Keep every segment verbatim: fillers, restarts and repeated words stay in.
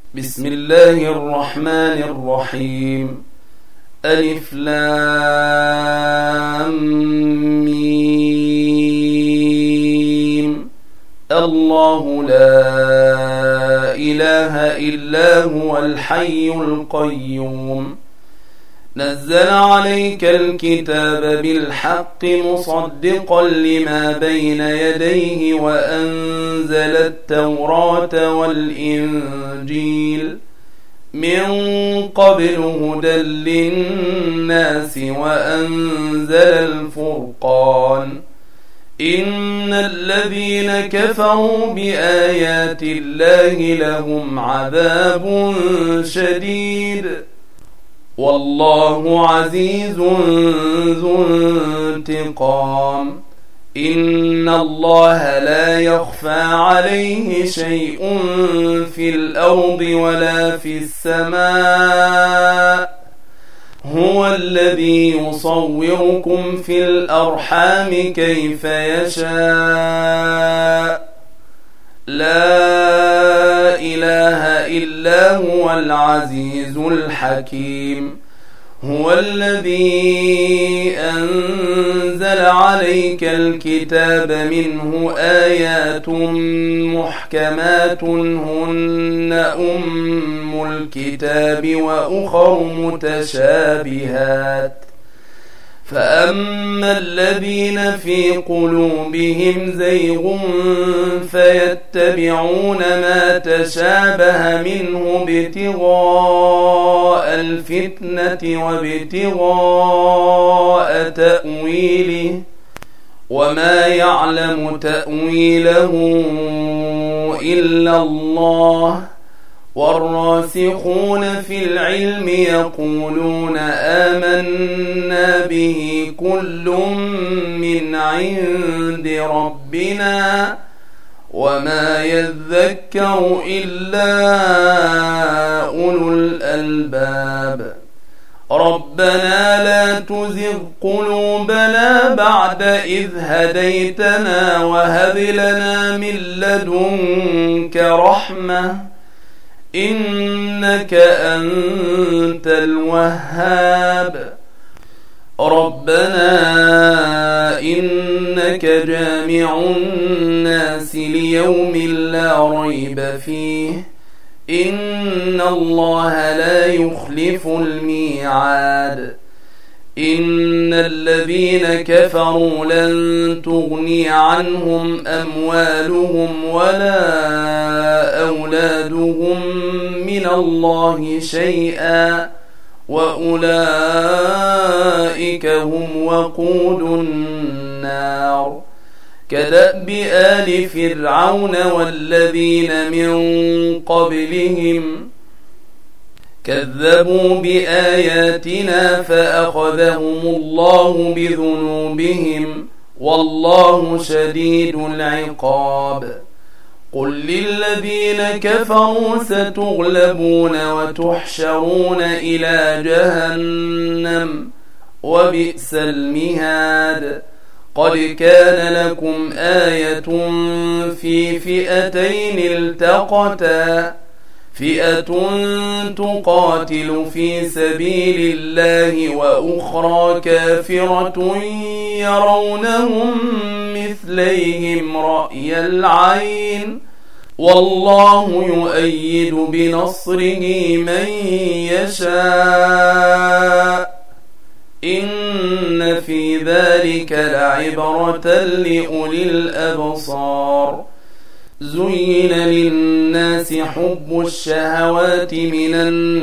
بسم الله الرحمن الرحيم. ألف لام ميم. الله لا إله إلا هو الحي القيوم. نزل عليك الكتاب بالحق مصدقا لما بين يديه وأنزل التوراة والإنجيل من قبل هدى للناس وأنزل الفرقان. إن الذين كفروا بآيات الله لهم عذاب شديد والله عزيز ذو انتقام. إن الله لا يخفى عليه شيء في الأرض ولا في السماء. هو الذي يصوركم في الأرحام كيف يشاء. لا إله إلا هو العزيز الحكيم. هو الذي أنزل عليك الكتاب منه آيات محكمات هن أم الكتاب وأخر متشابهات. فأما الذين في قلوبهم زيغ فيتبعون ما تشابه منه ابتغاء الفتنة وابتغاء تأويله وما يعلم تأويله إلا الله. والراسخون في العلم يقولون آمنا به كل من عند ربنا وما يذكر إلا أولو الألباب. ربنا لا تزغ قلوبنا بعد إذ هديتنا وهب لنا من لدنك رحمة إنك أنت الوهاب. ربنا إنك جامع الناس ليوم لا ريب فيه إن الله لا يخلف الميعاد. إن الذين كفروا لن تغني عنهم أموالهم ولا أولادهم من الله شيئا وأولئك هم وقود النار. كدأب آل فرعون والذين من قبلهم كذبوا بآياتنا فأخذهم الله بذنوبهم والله شديد العقاب. قل للذين كفروا ستغلبون وتحشرون إلى جهنم وبئس المهاد. قد كان لكم آية في فئتين التقتا فئة تقاتل في سبيل الله وأخرى كافرة يرونهم مثليهم رأي العين والله يؤيد بنصره من يشاء. إن في ذلك لعبرة لأولي الأبصار. زين للناس حب الشهوات من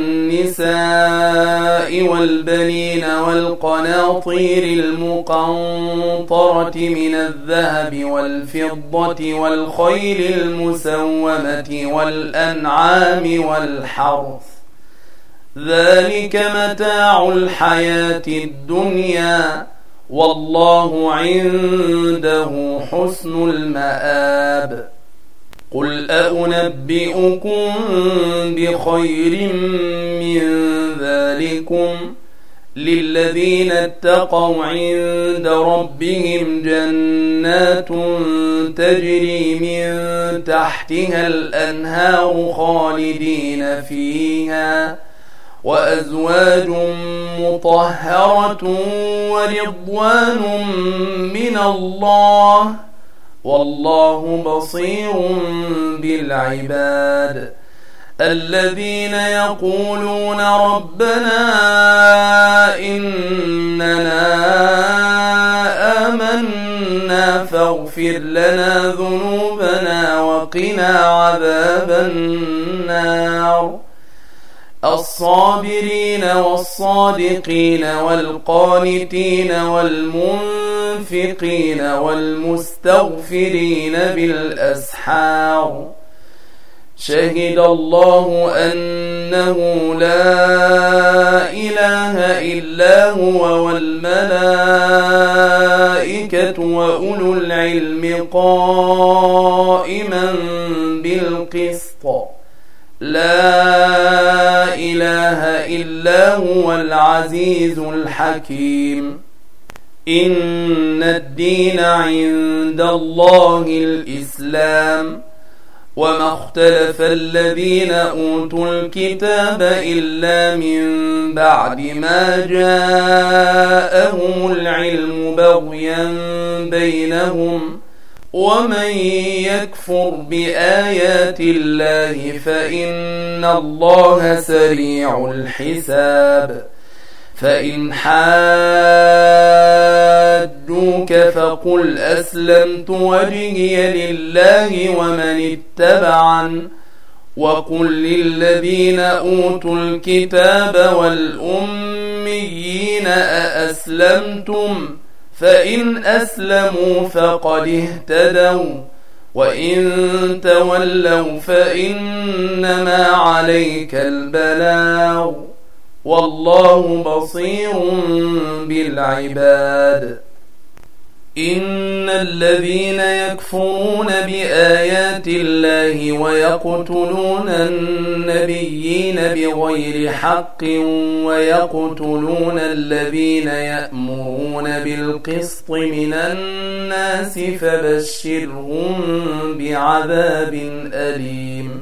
النساء والبنين والقناطير المقنطرة من الذهب والفضة والخيل المسومة والأنعام والحرث ذلك متاع الحياة الدنيا والله عنده حسن المآب. قل أنبئكم بخير من ذلكم للذين اتقوا عند ربهم جنات تجري من تحتها الأنهار خالدين فيها وأزواج مطهرة ورضوان من الله والله بصير بالعباد. الذين يقولون ربنا إننا آمنا فاغفر لنا ذنوبنا وقنا عذاب النار. الصابرين والصادقين والقانتين والمنفقين والمستغفرين بالأسحار. شهد الله أنه لا إله إلا هو والملائكة وأولو العلم قائما بالقسط لا إله إلا هو العزيز الحكيم. إن الدين عند الله الإسلام وما اختلف الذين أوتوا الكتاب إلا من بعد ما جاءهم العلم بغيا بينهم ومن يكفر بآيات الله فإن الله سريع الحساب. فإن حاجوك فقل أسلمت وجهي لله ومن اتبعن وقل للذين أوتوا الكتاب والأميين أأسلمتم فإن أسلموا فقد اهتدوا وإن تولوا فإنما عليك البلاغ والله بصير بالعباد. إن الذين يكفرون بآيات الله ويقتلون النبيين بغير حق ويقتلون الذين يأمرون بالقسط من الناس فبشرهم بعذاب أليم.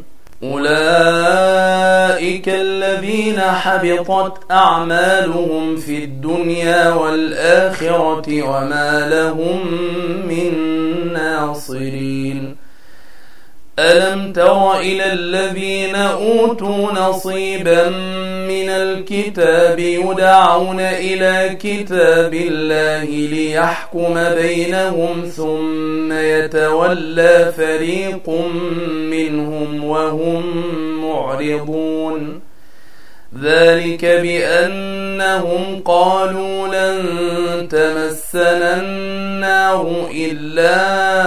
أولئك الذين حبطت أعمالهم في الدنيا والآخرة وما لهم من ناصرين. ألم تر إلى الذين أوتوا نصيبا من الكتاب يدعون إلى كتاب الله ليحكم بينهم ثم يتولى فريق منهم وهم معرضون. ذلك بأنهم قالوا لن تمسنا النار إلا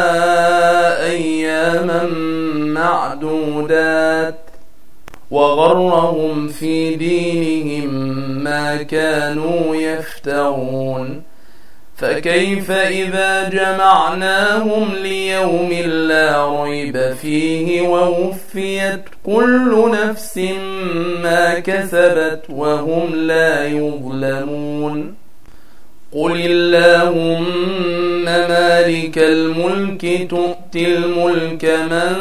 أياما معدودات وغرهم في دينهم ما كانوا يفترون. فكيف إذا جمعناهم ليوم لا ريب فيه ووفيت كل نفس ما كسبت وهم لا يظلمون. قل اللهم مالك الملك تؤتي الملك من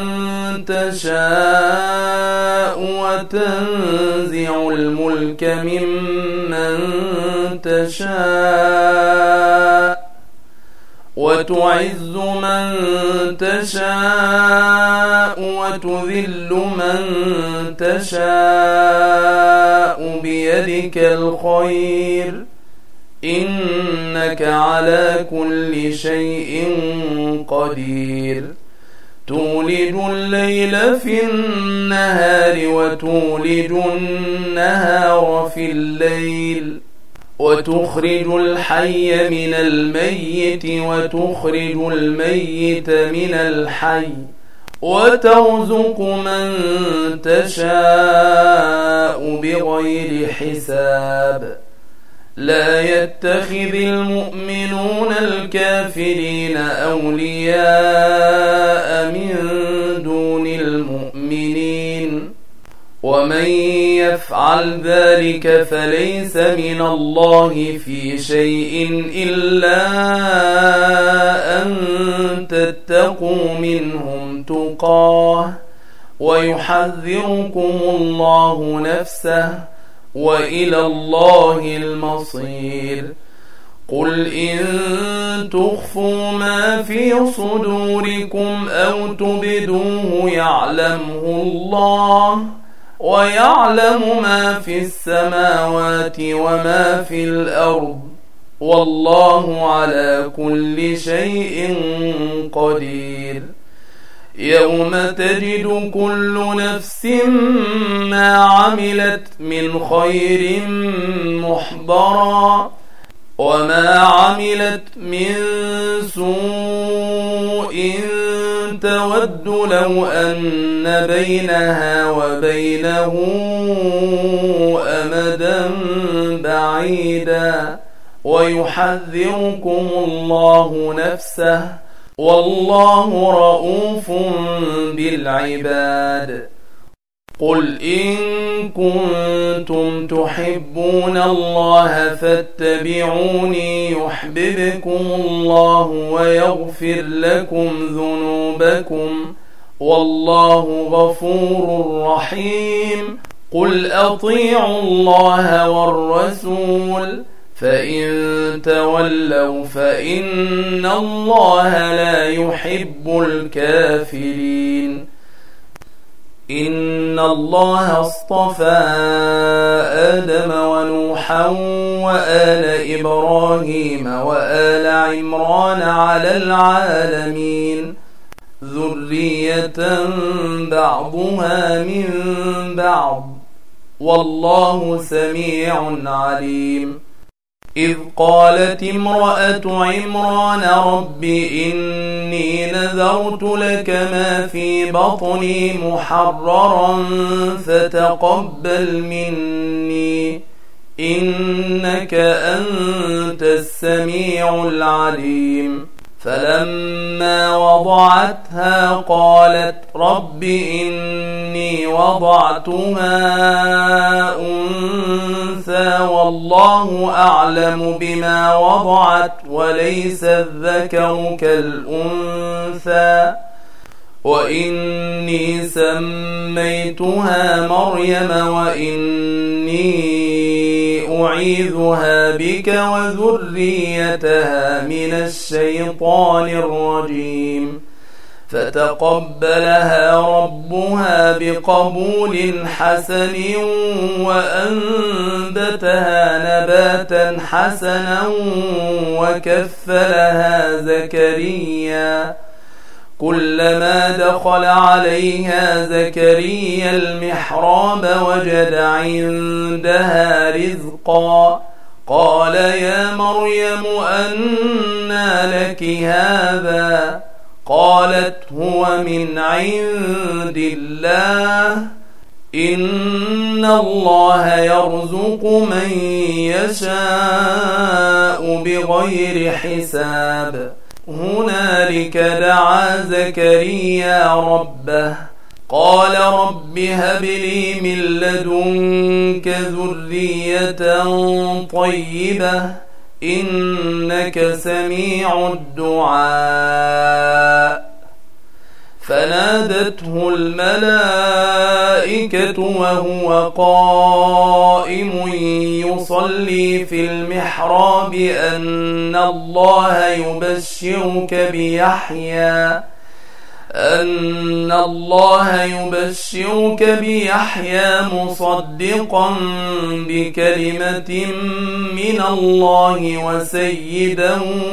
تشاء وتنزع الملك ممن تشاء وتعز من تشاء وتذل من تشاء بيدك الخير إنك على كل شيء قدير. تولج الليل في النهار وتولج النهار في الليل وتخرج الحي من الميت وتخرج الميت من الحي وترزق من تشاء بغير حساب. لا يتخذ المؤمنون الكافرين أولياء من دون المؤمنين ومن يفعل ذلك فليس من الله في شيء إلا أن تتقوا منهم تقاه ويحذركم الله نفسه وإلى الله المصير. قل إن تخفوا ما في صدوركم أو تبدوه يعلمه الله ويعلم ما في السماوات وما في الأرض والله على كل شيء قدير. يوم تجد كل نفس ما عملت من خير محضرا وما عملت من سوء تود لو أن بينها وبينه أمدا بعيدا ويحذركم الله نفسه والله رؤوف بالعباد. قل إن كنتم تحبون الله فاتبعوني يحببكم الله ويغفر لكم ذنوبكم والله غفور رحيم. قل أطيعوا الله والرسول فإن تولوا فإن الله لا يحب الكافرين. إن الله اصطفى آدم ونوحا وآل إبراهيم وآل عمران على العالمين ذرية بعضها من بعض والله سميع عليم. إذ قالت امرأة عمران رب إني نذرت لك ما في بطني محررا فتقبل مني إنك أنت السميع العليم. فلما وضعتها قالت رب إني وضعتها أنثى والله أعلم بما وضعت وليس الذكر كالأنثى وإني سميتها مريم وإني أعيذها بك وذريتها من الشيطان الرجيم. فتقبلها ربها بقبول حسن وأنبتها نباتا حسنا وكفلها زكريا كلما دخل عليها زكريا المحراب وجد عندها رزقا قال يا مريم أنى لك هذا قالت هو من عند الله إن الله يرزق من يشاء بغير حساب. هنالك دعا زكريا ربه قال رب هب لي من لدنك ذرية طيبة إنك سميع الدعاء. فنادته الملائكة وهو قائم يصلي في المحراب أن الله يبشرك بيحيى أن الله يبشرك بيحيى مصدقا بكلمة من الله وسيدا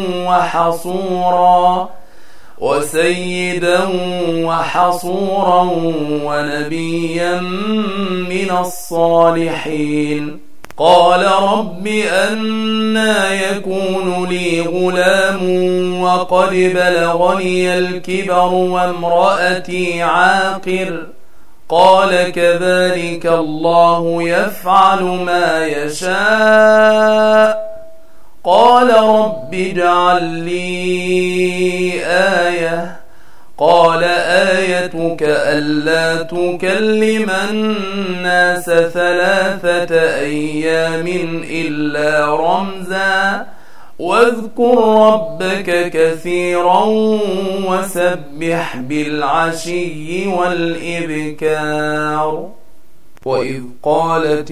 وحصورا وسيدا وحصورا ونبيا من الصالحين. قال رب أنى يكون لي غلام وقد بلغني الكبر وامرأتي عاقر قال كذلك الله يفعل ما يشاء. قال رب اجعل لي آية قال آيتك ألا تكلم الناس ثلاثة أيام إلا رمزا واذكر ربك كثيرا وسبح بالعشي والإبكار. وإذ قالت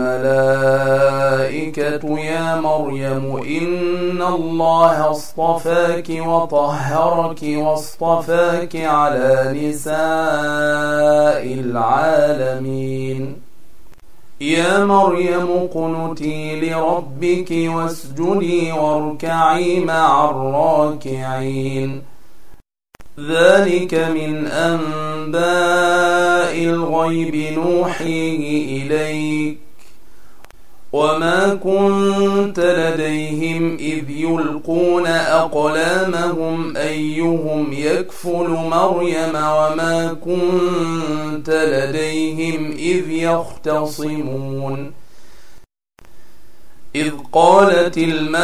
الملائكة يا مريم إن الله اصطفاك وطهرك واصطفاك على نساء العالمين. يا مريم اقنتي لربك واسجدي واركعي مع الراكعين. ذلك من أنباء الغيب نوحيه إليك وما كنت لديهم إذ يلقون أقلامهم أيهم يكفل مريم وما كنت لديهم إذ يختصمون. إذ قالت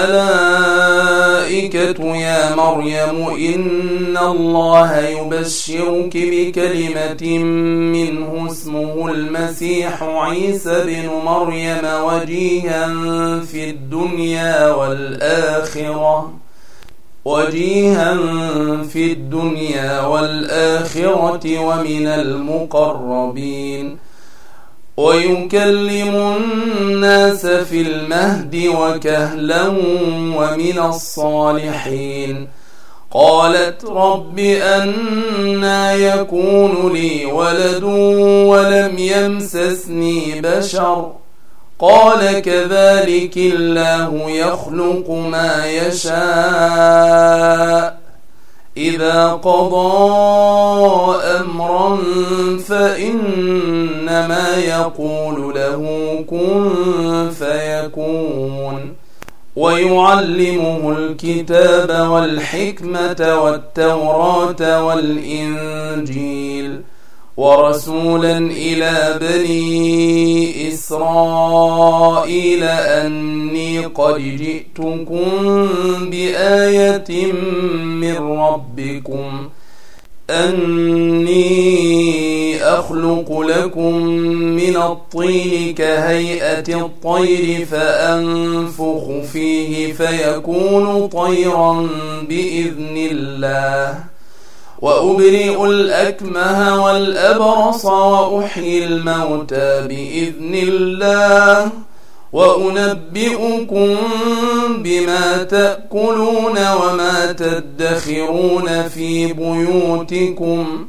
الملائكة يا مريم إن الله يبشرك بكلمة منه اسمه المسيح عيسى بن مريم وجيها في الدنيا والآخرة وجيها في الدنيا والآخرة ومن المقربين ويكلم الناس في المهد وكهلا ومن الصالحين. قالت رب أنى يكون لي ولد ولم يمسسني بشر قال كذلك الله يخلق ما يشاء إذا قضى أمرا فإنما يقول له كن فيكون. ويعلمه الكتاب والحكمة والتوراة والإنجيل ورسولا إلى بني إسرائيل أني قد جئتكم بآية من ربكم أني أخلق لكم من الطين كهيئة الطير فأنفخ فيه فيكون طيرا بإذن الله وأبرئ الأكمه والأبرص وأحيي الموتى بإذن الله وأنبئكم بما تأكلون وما تدخرون في بيوتكم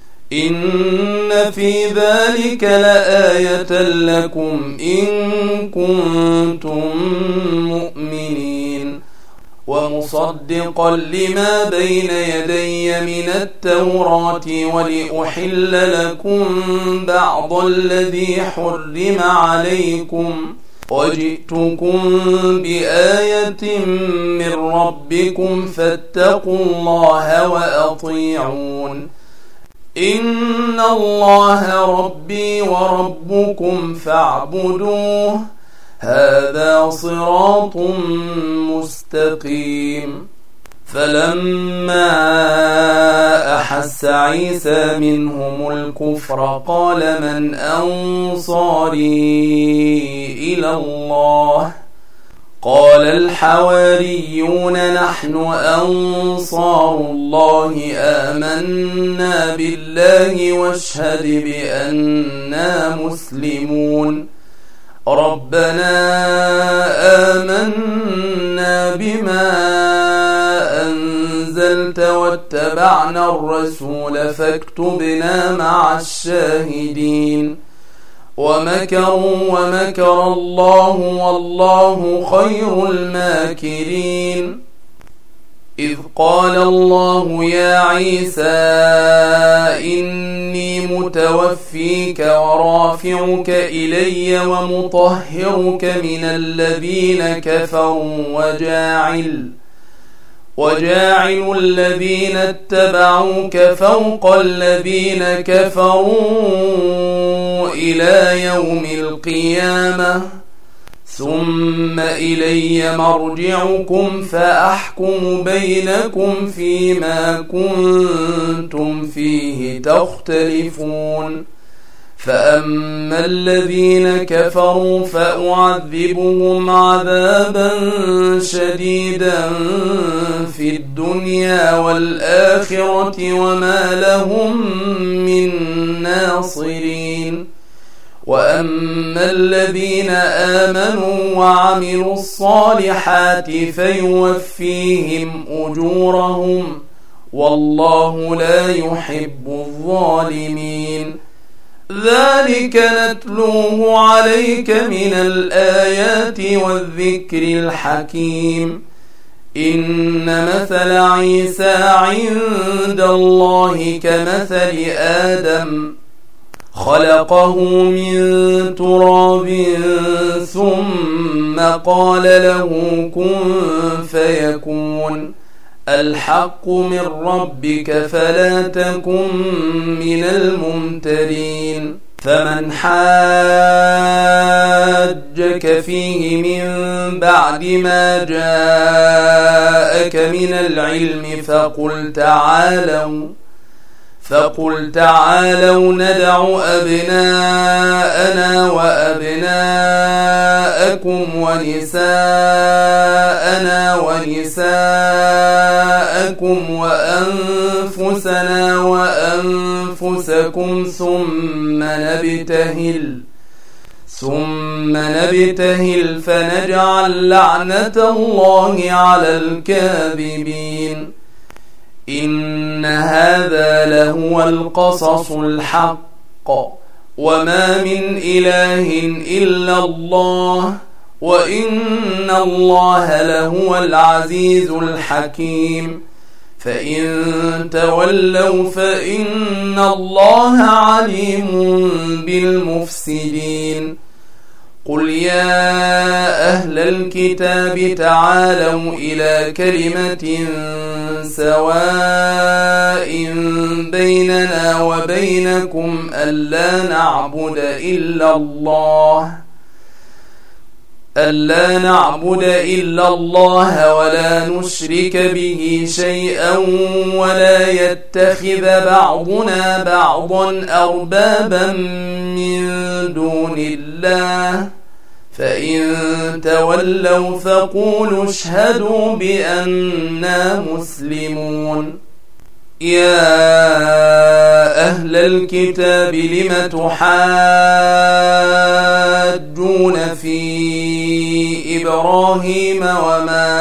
إن في ذلك لآية لكم إن كنتم مؤمنين. ومصدقا لما بين يدي من التوراة ولأحل لكم بعض الذي حرم عليكم وجئتكم بآية من ربكم فاتقوا الله وأطيعون. إن الله ربي وربكم فاعبدوه هذا صراط مستقيم. فلما أحس عيسى منهم الكفر قال من أنصاري إلى الله قال الحواريون نحن أنصار الله آمنا بالله واشهد بأننا مسلمون. ربنا آمنا بما أنزلت واتبعنا الرسول فاكتبنا مع الشاهدين. ومكروا ومكر الله والله خير الماكرين. إذ قال الله يا عيسى إني متوفيك ورافعك إلي ومطهرك من الذين كفروا وجاعل وجاعل الذين اتبعوك فوق الذين كفروا إلى يوم القيامة ثم إلي مرجعكم فأحكم بينكم فيما كنتم فيه تختلفون فأما الذين كفروا فأعذبهم عذابا شديدا في الدنيا والآخرة وما لهم من ناصرين وأما الذين آمنوا وعملوا الصالحات فيوفيهم أجورهم والله لا يحب الظالمين ذلك نتلوه عليك من الآيات والذكر الحكيم إن مثل عيسى عند الله كمثل آدم خلقه من تراب ثم قال له كن فيكون الحق من ربك فلا تكن من الممترين فمن حاجك فيه من بعد ما جاءك من العلم فقل تعالوا فقل تعالوا ندع أبناءنا وأبناءكم ونساءنا ونساءكم وأنفسنا وأنفسكم ثم نبتهل ثم نبتهل فنجعل لعنة الله على الكاذبين إن هذا لهو القصص الحق وما من إله إلا الله وإن الله لهو العزيز الحكيم فإن تولوا فإن الله عليم بالمفسدين قل يا أهل الكتاب تعالوا إلى كلمة سواء بيننا وبينكم ألا نعبد إلا الله ألا نعبد إلا الله ولا نشرك به شيئا ولا يتخذ بعضنا بعضا أربابا من دون الله فإن تولوا فقولوا اشهدوا بأننا مسلمون يا أهل الكتاب لم تحاجون في إبراهيم وما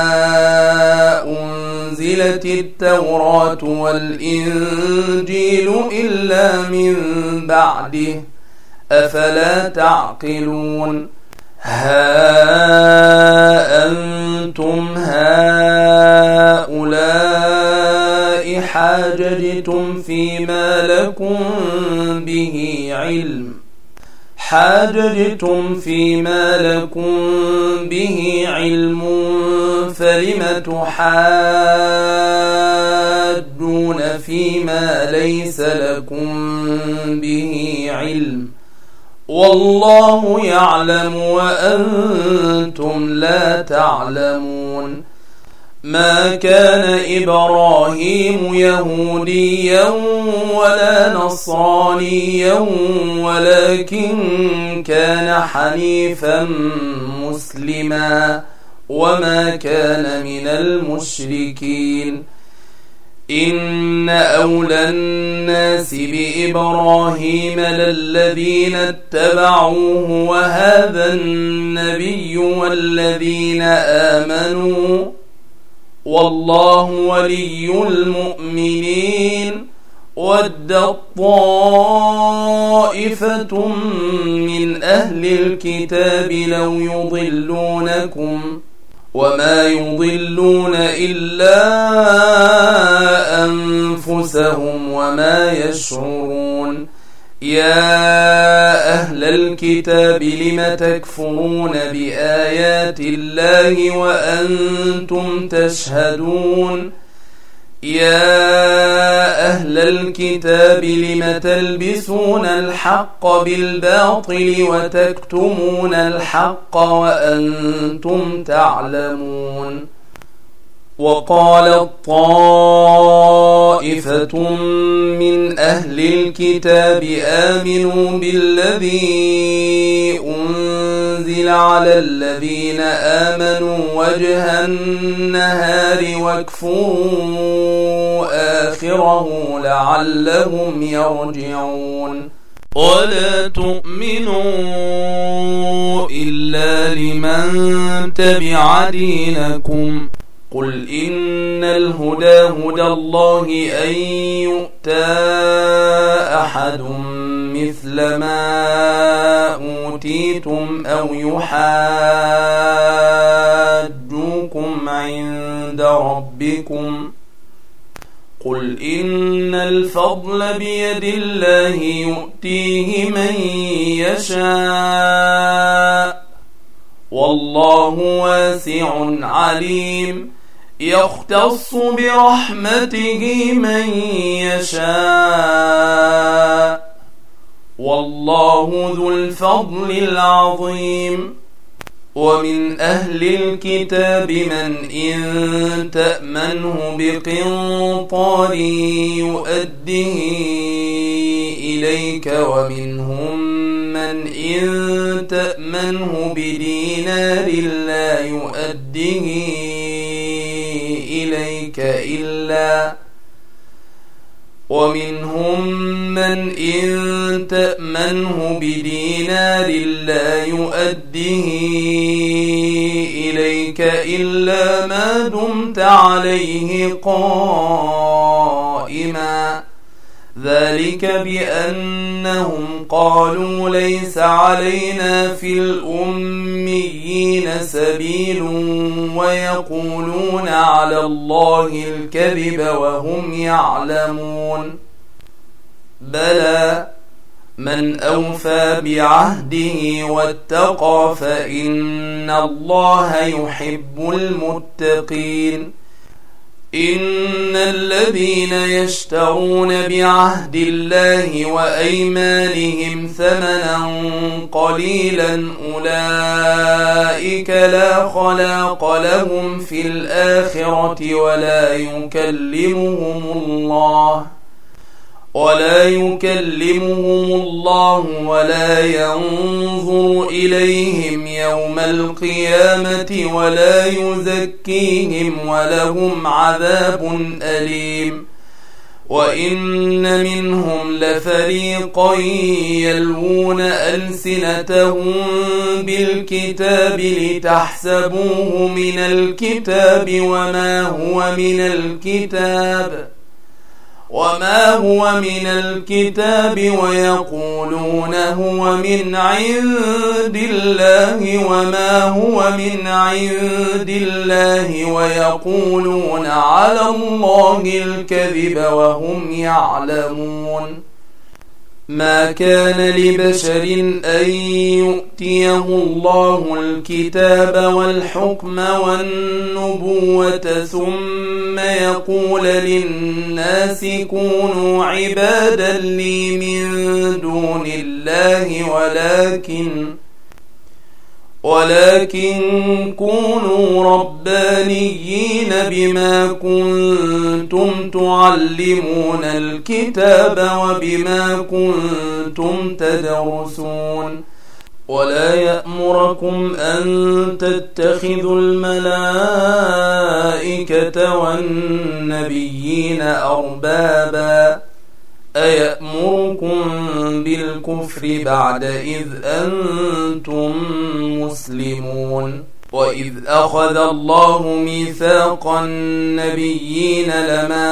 أنزلت التوراة والإنجيل إلا من بعده أفلا تعقلون ها أنتم هؤلاء حاججتم فيما لكم به علم حاججتم فيما لكم به علم فلم تحاجون فيما ليس لكم به علم والله يعلم وأنتم لا تعلمون ما كان إبراهيم يهوديا ولا نصرانيا ولكن كان حنيفا مسلما وما كان من المشركين إن أولى الناس بإبراهيم للذين اتبعوه وهذا النبي والذين آمنوا والله ولي المؤمنين ودت طائفة من أهل الكتاب لو يضلونكم وما يضلون إلا أنفسهم وما يشعرون يا أهل الكتاب لم تكفرون بآيات الله وأنتم تشهدون يا أهل الكتاب لم تلبسون الحق بالباطل وتكتمون الحق وأنتم تعلمون. وقالت طائفة من أهل الكتاب آمنوا بالذي أنزل على الذين آمنوا وجه النهار واكفروا آخره لعلهم يرجعون. ولا تؤمنوا إلا لمن تبع دينكم قل إن الهدى هدى الله أن يؤتى أحد مثل ما أوتيتم أو يحاجوكم عند ربكم قل إن الفضل بيد الله يؤتيه من يشاء والله واسع عليم. يختص برحمته من يشاء والله ذو الفضل العظيم. ومن أهل الكتاب من إن تأمنه بقنطار يؤده إليك ومنهم من إن تأمنه بدينار لا يؤده إليك إلا ومنهم من إن تأمنه بدينار لا يؤده إليك إلا ما دمت عليه قائما ذلك بأنهم قالوا ليس علينا في الأميين سبيل ويقولون على الله الكذب وهم يعلمون. بلى من أوفى بعهده واتقى فإن الله يحب المتقين. إن الذين يشترون بعهد الله وأيمانهم ثمنا قليلا أولئك لا خلاق لهم في الآخرة ولا يكلمهم الله ولا يكلمهم الله ولا ينظر إليهم يوم القيامة ولا يزكيهم ولهم عذاب أليم. وإن منهم لفريقا يلوون ألسنتهم بالكتاب لتحسبوه من الكتاب وما هو من الكتاب وما هو من الكتاب ويقولون هو من عند الله وما هو من عند الله ويقولون على الله الكذب وهم يعلمون. ما كان لبشر أن يؤتيه الله الكتاب والحكم والنبوة ثم يقول للناس كونوا عبادا لي من دون الله ولكن ولكن كونوا ربانيين بما كنتم تعلمون الكتاب وبما كنتم تدرسون. ولا يأمركم أن تتخذوا الملائكة والنبيين أربابا أيأمركم بالكفر بعد إذ أنتم مسلمون. وإذ أخذ الله ميثاق النبيين لما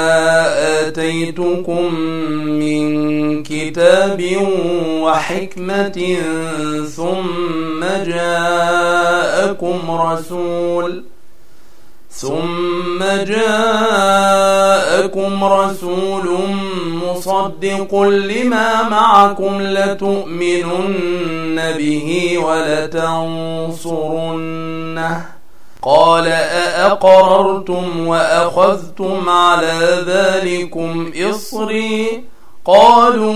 آتيتكم من كتاب وحكمة ثم جاءكم رسول ثم جاءكم رسول مصدق لما معكم لتؤمنن به ولتنصرنه قال أأقررتم وأخذتم على ذلكم إصري قالوا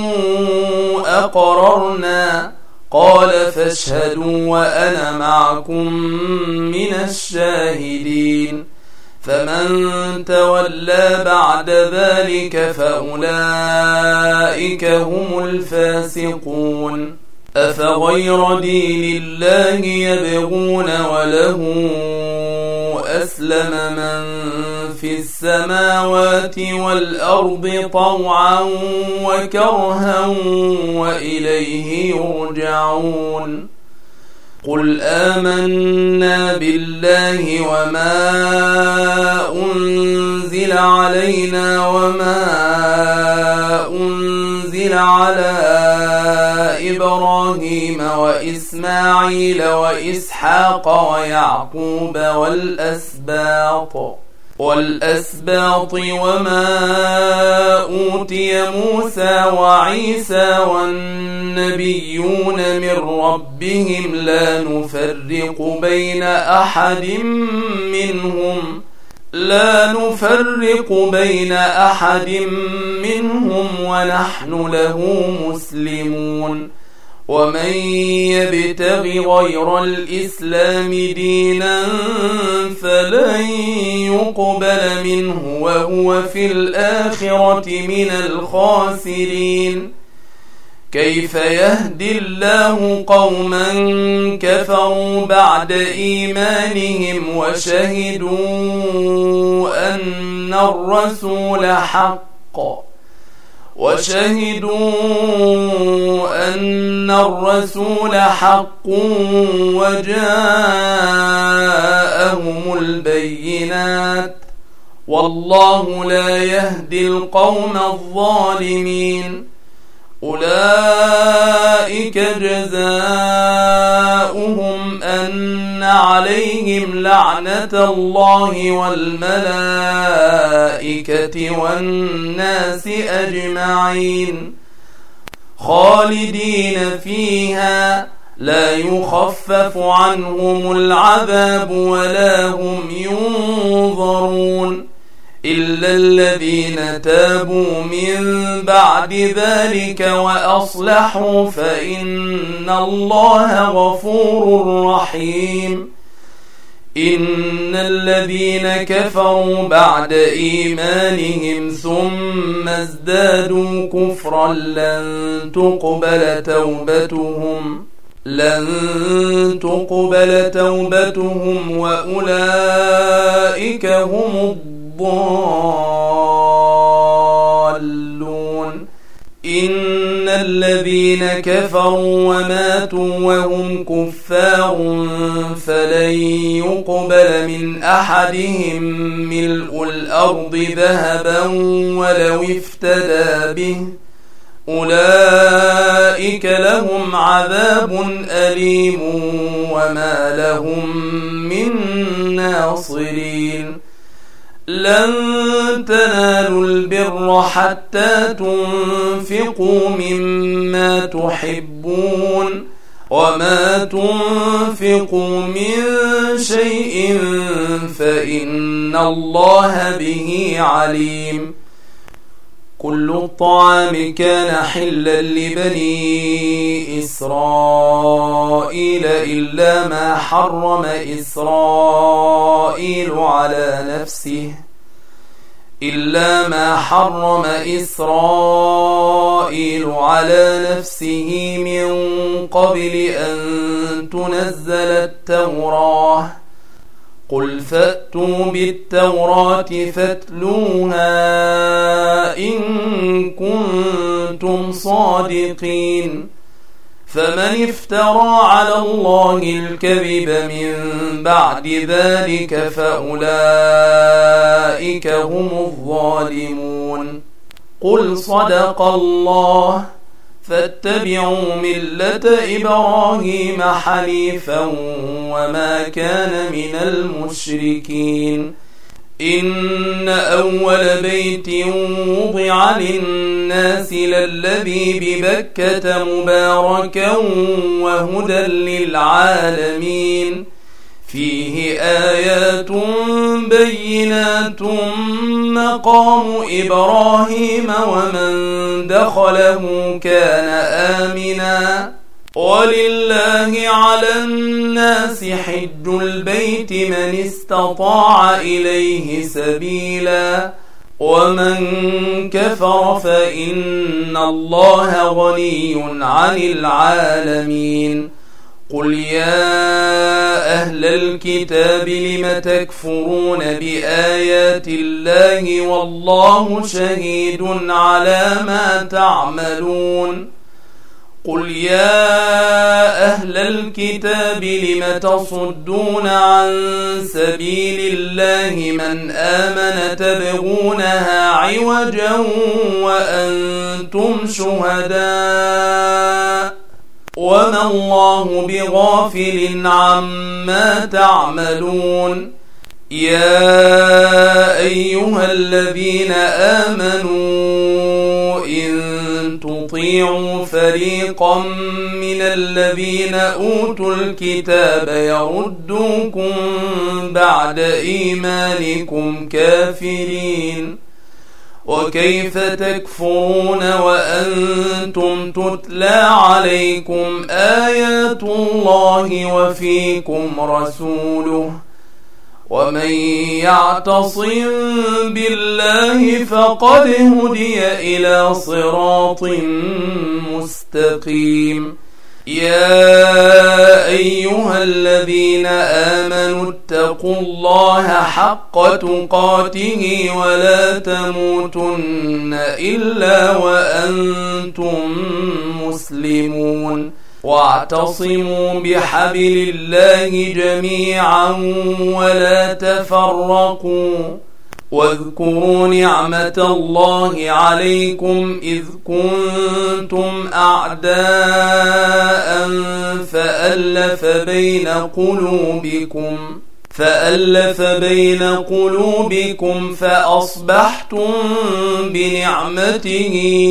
أقررنا قال فاشهدوا وأنا معكم من الشاهدين فمن تولى بعد ذلك فأولئك هم الفاسقون أفغير دين الله يبغون وله أسلم من في السماوات والأرض طوعا وكرها وإليه يرجعون قل آمنا بالله وما أنزل علينا وما أنزل على إبراهيم وإسماعيل وإسحاق ويعقوب والأسباط والأسباط وما أوتي موسى وعيسى والنبيون من ربهم لا نفرق بين أحد منهم لا نفرق بين أحد منهم ونحن له مسلمون ومن يبتغ غير الإسلام دينا فلن يقبل منه وهو في الآخرة من الخاسرين كيف يهدي الله قوما كفروا بعد إيمانهم وشهدوا أن الرسول حق وشهدوا أن الرسول حق وجاءهم البينات والله لا يهدي القوم الظالمين أولئك جزاؤهم أن عليهم لعنة الله والملائكة والناس أجمعين خالدين فيها لا يخفف عنهم العذاب ولا هم ينظرون إلا الذين تابوا من بعد ذلك وأصلحوا فإن الله غفور رحيم إن الذين كفروا بعد إيمانهم ثم ازدادوا كفرا لن تقبل توبتهم لن تقبل توبتهم وأولئك هم الضالون إن الذين كفروا وماتوا وهم كفار فلن يقبل من أحدهم ملء الأرض ذهبا ولو افتدى به أولئك لهم عذاب أليم وما لهم من ناصرين لن تنالوا البر حتى تنفقوا مما تحبون وما تنفقوا من شيء فإن الله به عليم كل الطعام كان حلا لبني إسرائيل إلا ما حرم إسرائيل على نفسه إلا ما حرم إسرائيل على نفسه من قبل أن تنزل التوراة قل فأتوا بالتوراة فاتلوها إن كنتم صادقين فمن افترى على الله الكذب من بعد ذلك فأولئك هم الظالمون قل صدق الله فاتبعوا ملة إبراهيم حنيفا وما كان من المشركين إن أول بيت وضع للناس للذي ببكة مباركا وهدى للعالمين فيه آيات بينات مقام إبراهيم ومن دخله كان آمنا ولله على الناس حج البيت من استطاع إليه سبيلا ومن كفر فإن الله غني عن العالمين قل يا أهل الكتاب لم تكفرون بآيات الله والله شهيد على ما تعملون قل يا أهل الكتاب لم تصدون عن سبيل الله من آمن تبغونها عوجا وأنتم شهداء وما الله بغافل عما تعملون يا أيها الذين آمنوا إن تطيعوا فريقا من الذين أوتوا الكتاب يردوكم بعد إيمانكم كافرين وكيف تكفرون وأنتم تتلى عليكم آيات الله وفيكم رسوله ومن يعتصم بالله فقد هدي إلى صراط مستقيم يا أيها الذين آمنوا اتقوا الله حق تقاته ولا تموتن إلا وأنتم مسلمون واعتصموا بحبل الله جميعا ولا تفرقوا واذكروا نعمة الله عليكم إذ كنتم أعداء فألف بين قلوبكم فألف بين قلوبكم فأصبحتم بنعمته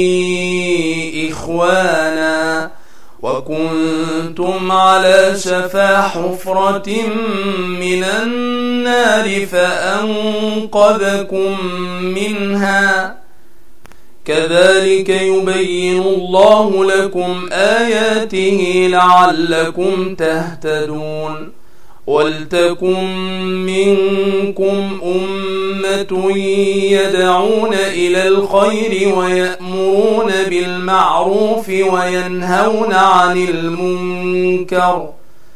إخوانا وكنتم على شفا حفرة من النار فأنقذكم منها كذلك يبين الله لكم آياته لعلكم تهتدون ولتكن منكم أمة يدعون إلى الخير ويأمرون بالمعروف وينهون عن المنكر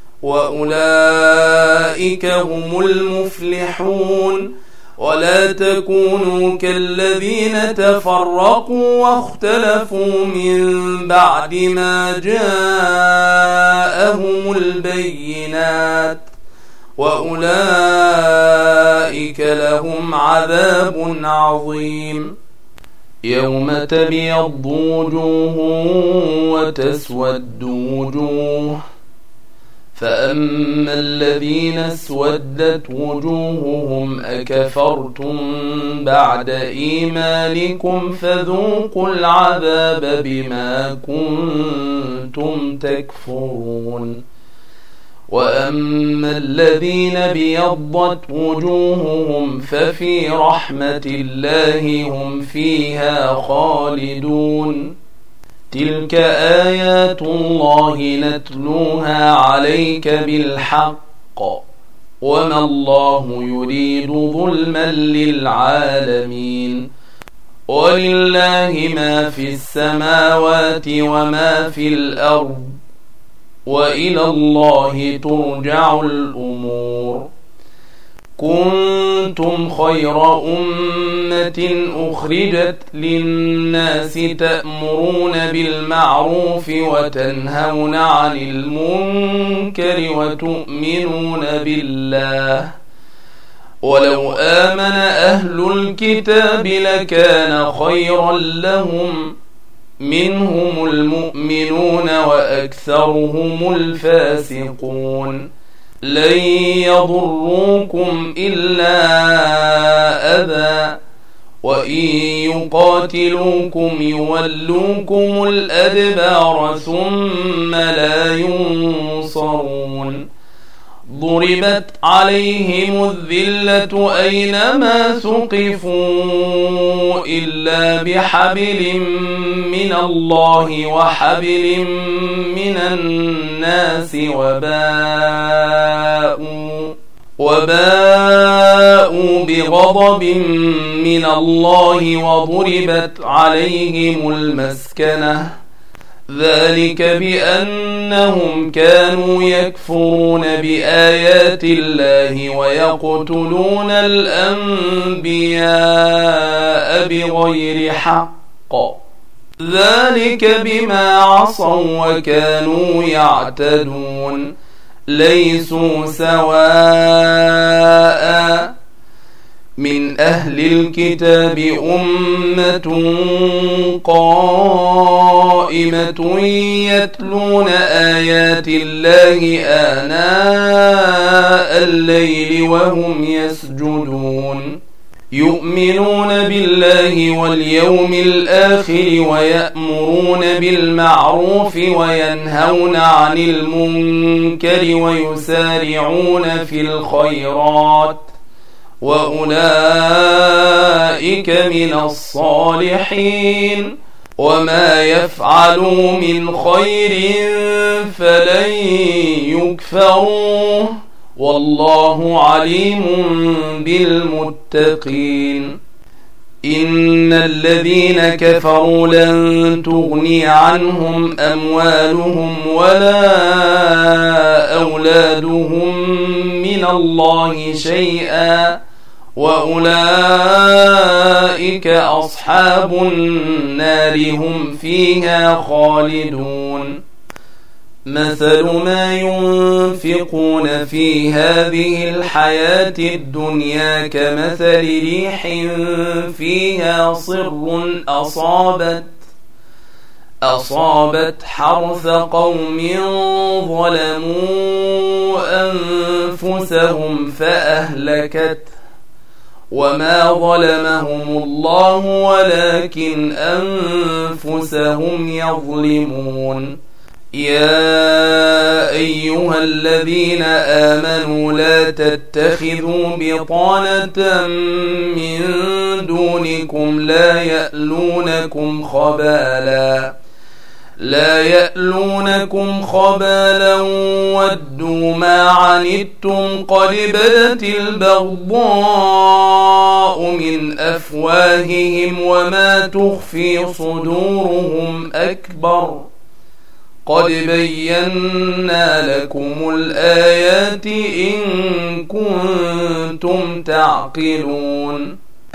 وأولئك هم المفلحون ولا تكونوا كالذين تفرقوا واختلفوا من بعد ما جاءهم البينات وأولئك لهم عذاب عظيم يوم تبيض وجوه وتسود وجوه فأما الذين اسودت وجوههم أكفرتم بعد إيمانكم فذوقوا العذاب بما كنتم تكفرون وأما الذين بيضت وجوههم ففي رحمة الله هم فيها خالدون تلك آيات الله نتلوها عليك بالحق وما الله يريد ظلما للعالمين ولله ما في السماوات وما في الأرض وإلى الله ترجع الأمور كنتم خير أمة أخرجت للناس تأمرون بالمعروف وتنهون عن المنكر وتؤمنون بالله ولو آمن أهل الكتاب لكان خيرا لهم منهم المؤمنون وأكثرهم الفاسقون لن يضروكم إلا أذى وإن يقاتلوكم يولوكم الأدبار ثم لا ينصرون ضربت عليهم الذلة أينما ثقفوا إلا بحبل من الله وحبل من الناس وباءوا وباءوا بغضب من الله وضربت عليهم المسكنة ذلك بأنهم كانوا يكفرون بآيات الله ويقتلون الأنبياء بغير حق ذلك بما عصوا وكانوا يعتدون ليسوا سواء من أهل الكتاب أمة قائمة يتلون آيات الله آناء الليل وهم يسجدون يؤمنون بالله واليوم الآخر ويأمرون بالمعروف وينهون عن المنكر ويسارعون في الخيرات وأولئك من الصالحين وما يفعلوا من خير فلن يكفروه والله عليم بالمتقين إن الذين كفروا لن تغني عنهم أموالهم ولا أولادهم من الله شيئا وأولئك أصحاب النار هم فيها خالدون مثل ما ينفقون في هذه الحياة الدنيا كمثل ريح فيها صر أصابت أصابت حرث قوم ظلموا أنفسهم فأهلكت وما ظلمهم الله ولكن أنفسهم يظلمون يا أيها الذين آمنوا لا تتخذوا بطانة من دونكم لا يألونكم خبالا لا يألونكم خبالا ودوا ما عنتم قد بدت البغضاء من أفواههم وما تخفي صدورهم أكبر قد بينا لكم الآيات إن كنتم تعقلون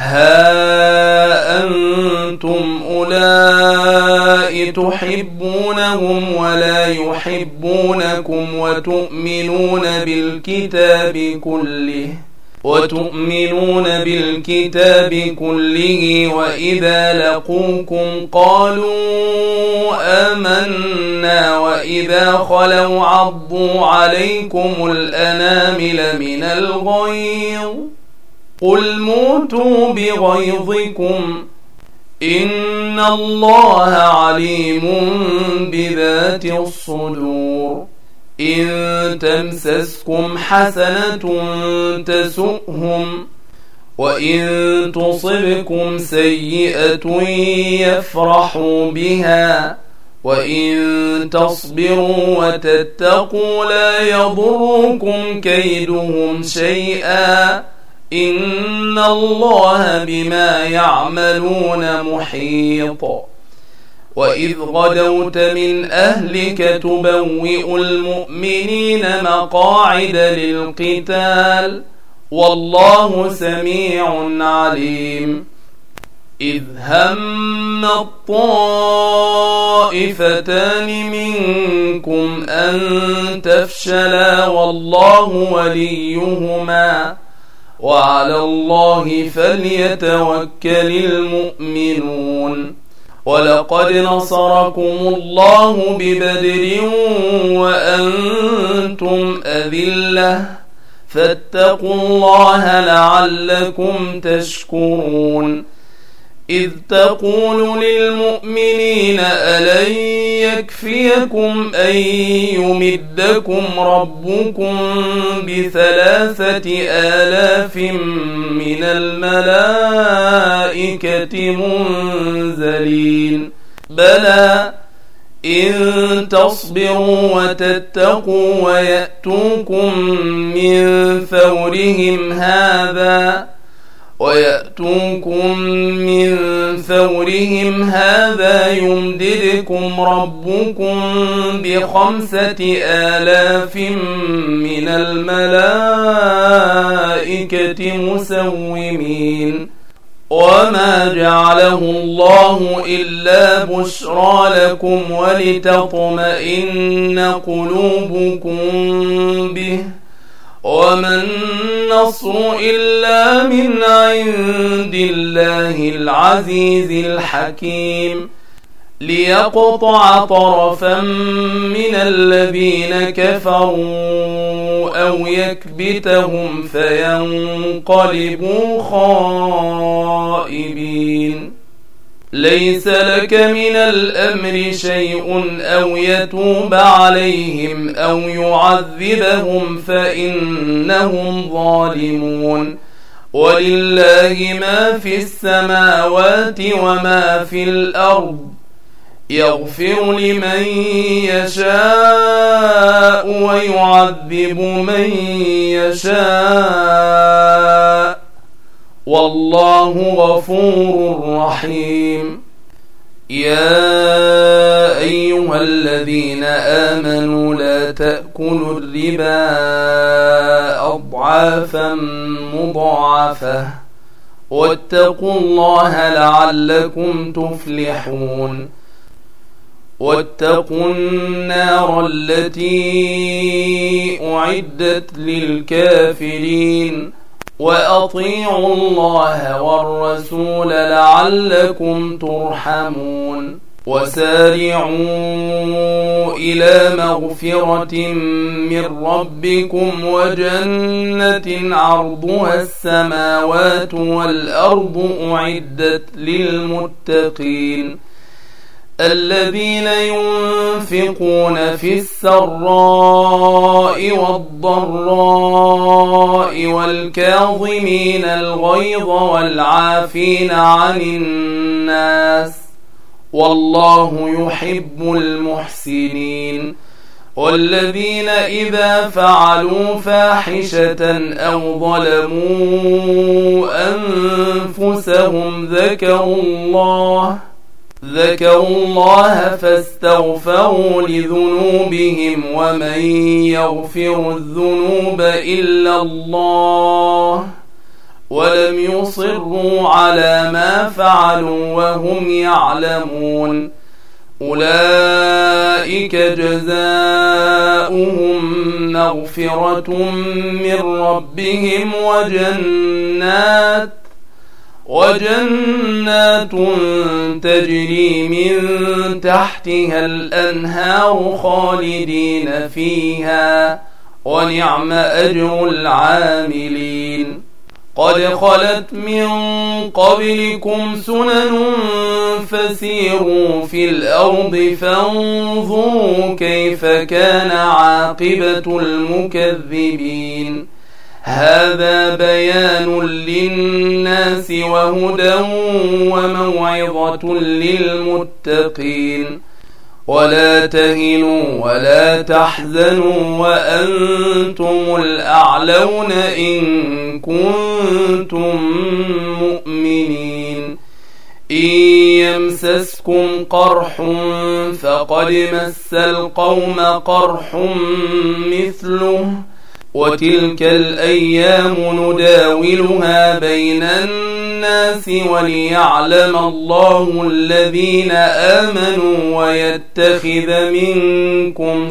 ها أنتم أولئك تحبونهم ولا يحبونكم وتؤمنون بالكتاب كله وتؤمنون بالكتاب كله وإذا لقوكم قالوا آمنا وإذا خلوا عضوا عليكم الأنامل من الغيظ قل موتوا بغيظكم إن الله عليم بذات الصدور إن تمسسكم حسنة تسؤهم وإن تصبكم سيئة يفرحوا بها وإن تصبروا وتتقوا لا يضركم كيدهم شيئا إن الله بما يعملون محيط وإذ غدوت من أهلك تبوئ المؤمنين مقاعد للقتال والله سميع عليم إذ هم الطائفتان منكم أن تفشلا والله وليهما وعلى الله فليتوكل المؤمنون ولقد نصركم الله ببدر وأنتم أذلة فاتقوا الله لعلكم تشكرون إذ تقول للمؤمنين ألن يكفيكم أن يمدكم ربكم بثلاثة آلاف من الملائكة منزلين بلى إن تصبروا وتتقوا ويأتوكم من فورهم هذا ويأتوكم من فورهم هذا يمددكم ربكم بخمسة آلاف من الملائكة مسومين وما جعله الله إلا بشرى لكم ولتطمئن قلوبكم به وما النصر إلا من عند الله العزيز الحكيم ليقطع طرفا من الذين كفروا أو يكبتهم فينقلبوا خائبين ليس لك من الأمر شيء أو يتوب عليهم أو يعذبهم فإنهم ظالمون ولله ما في السماوات وما في الأرض يغفر لمن يشاء ويعذب من يشاء والله غفور رحيم يا أيها الذين آمنوا لا تأكلوا الربا أضعافا مضاعفة واتقوا الله لعلكم تفلحون واتقوا النار التي أعدت للكافرين وأطيعوا الله والرسول لعلكم ترحمون وسارعوا إلى مغفرة من ربكم وجنة عرضها السماوات والأرض أعدت للمتقين الذين ينفقون في السراء والضراء والكاظمين الغيظ والعافين عن الناس والله يحب المحسنين والذين إذا فعلوا فاحشة أو ظلموا أنفسهم ذكروا الله ذكروا الله فاستغفروا لذنوبهم ومن يغفر الذنوب إلا الله ولم يصروا على ما فعلوا وهم يعلمون أولئك جزاؤهم مغفرة من ربهم وجنات وجنات تجري من تحتها الأنهار خالدين فيها ونعم أجر العاملين قد خلت من قبلكم سنن فسيروا في الأرض فانظروا كيف كان عاقبة المكذبين هذا بيان للناس وهدى وموعظة للمتقين ولا تهنوا ولا تحزنوا وأنتم الأعلون إن كنتم مؤمنين إن يمسسكم قرح فقد مس القوم قرح مثله وتلك الأيام نداولها بين الناس وليعلم الله الذين آمنوا ويتخذ منكم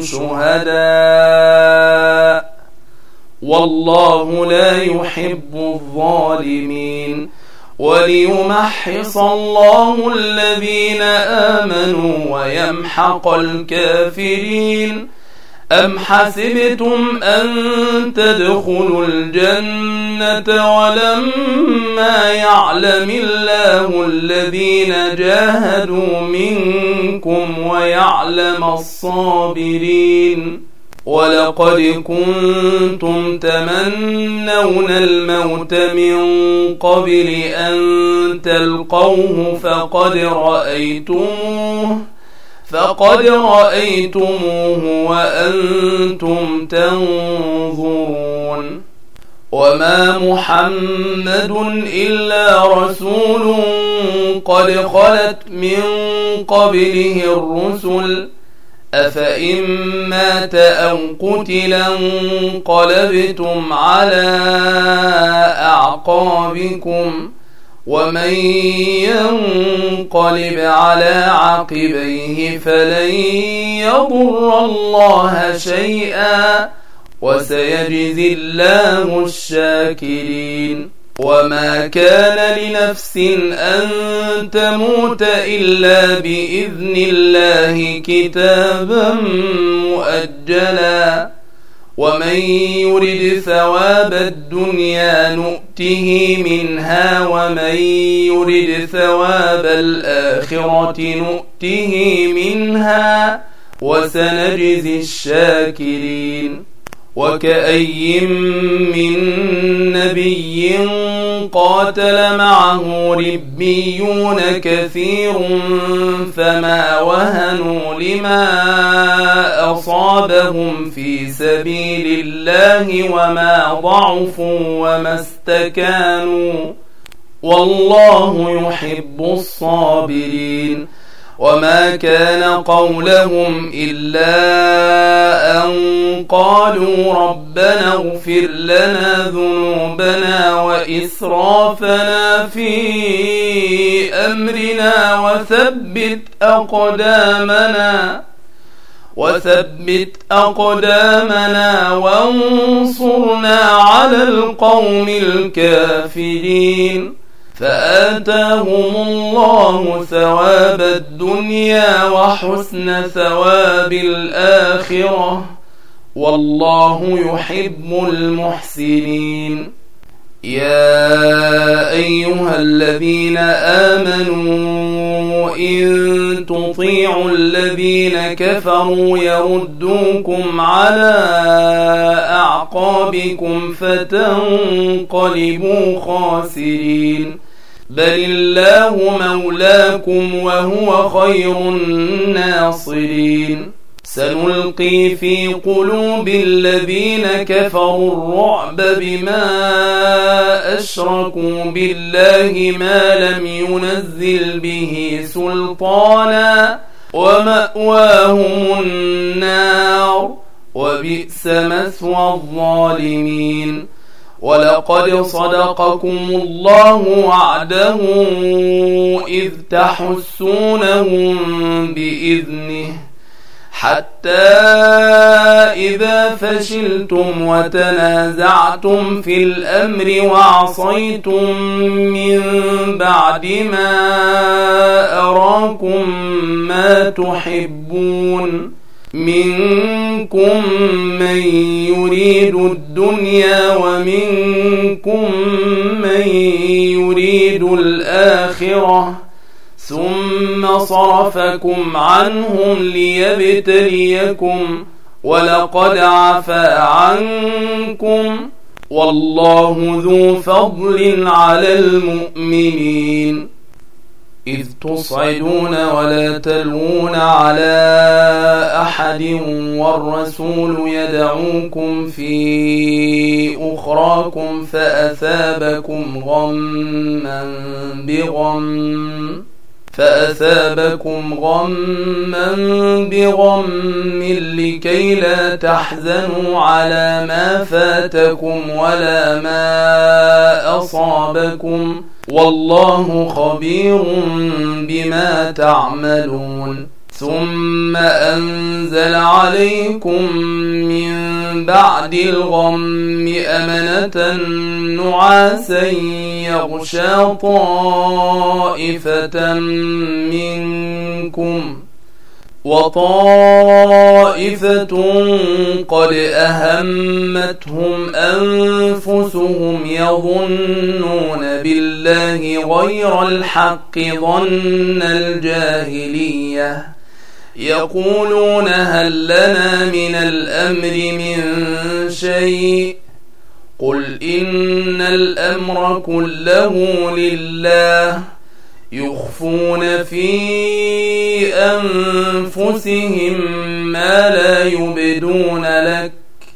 شهداء والله لا يحب الظالمين وليمحص الله الذين آمنوا ويمحق الكافرين أم حسبتم أن تدخلوا الجنة ولما يعلم الله الذين جاهدوا منكم ويعلم الصابرين ولقد كنتم تمنون الموت من قبل أن تلقوه فقد رأيتموه فقد رأيتموه وأنتم تنظرون وما محمد إلا رسول قد خلت من قبله الرسل أفإن مات أو قتلا انقلبتم على أعقابكم ومن ينقلب على عقبيه فلن يضر الله شيئا وسيجزي الله الشاكرين وما كان لنفس أن تموت إلا بإذن الله كتابا مؤجلا ومن يرد ثواب الدنيا نؤته منها ومن يرد ثواب الآخرة نؤته منها وسنجزي الشاكرين وكأي من نبي قاتل معه ربيون كثير فما وهنوا لما أصابهم في سبيل الله وما ضعفوا وما استكانوا والله يحب الصابرين وما كان قولهم إلا أن قالوا ربنا اغفر لنا ذنوبنا وإسرافنا في أمرنا وثبت أقدامنا وثبت أقدامنا وانصرنا على القوم الكافرين فآتاهم الله ثواب الدنيا وحسن ثواب الآخرة والله يحب المحسنين يا أيها الذين آمنوا إن تطيعوا الذين كفروا يردوكم على أعقابكم فتنقلبوا خاسرين بل الله مولاكم وهو خير الناصرين سنلقي في قلوب الذين كفروا الرعب بما أشركوا بالله ما لم ينزل به سلطانا ومأواهم النار وبئس مثوى الظالمين ولقد صدقكم الله وعده إذ تحسونهم بإذنه حتى إذا فشلتم وتنازعتم في الأمر وعصيتم من بعد ما أراكم ما تحبون منكم من يريد الدنيا ومنكم من يريد الآخرة ثم صرفكم عنهم ليبتليكم ولقد عفا عنكم والله ذو فضل على المؤمنين إذ تصعدون ولا تلوون على أحد والرسول يدعوكم في أخراكم فأثابكم غما بغم فأثابكم غما بغم لكي لا تحزنوا على ما فاتكم ولا ما أصابكم والله خبير بما تعملون ثم أنزل عليكم من بعد الغم أمنة نعاسا يغشى طائفة منكم وطائفة قد أهمتهم أنفسهم يظنون بالله غير الحق ظن الجاهلية يقولون هل لنا من الأمر من شيء قل إن الأمر كله لله يخفون في أنفسهم ما لا يبدون لك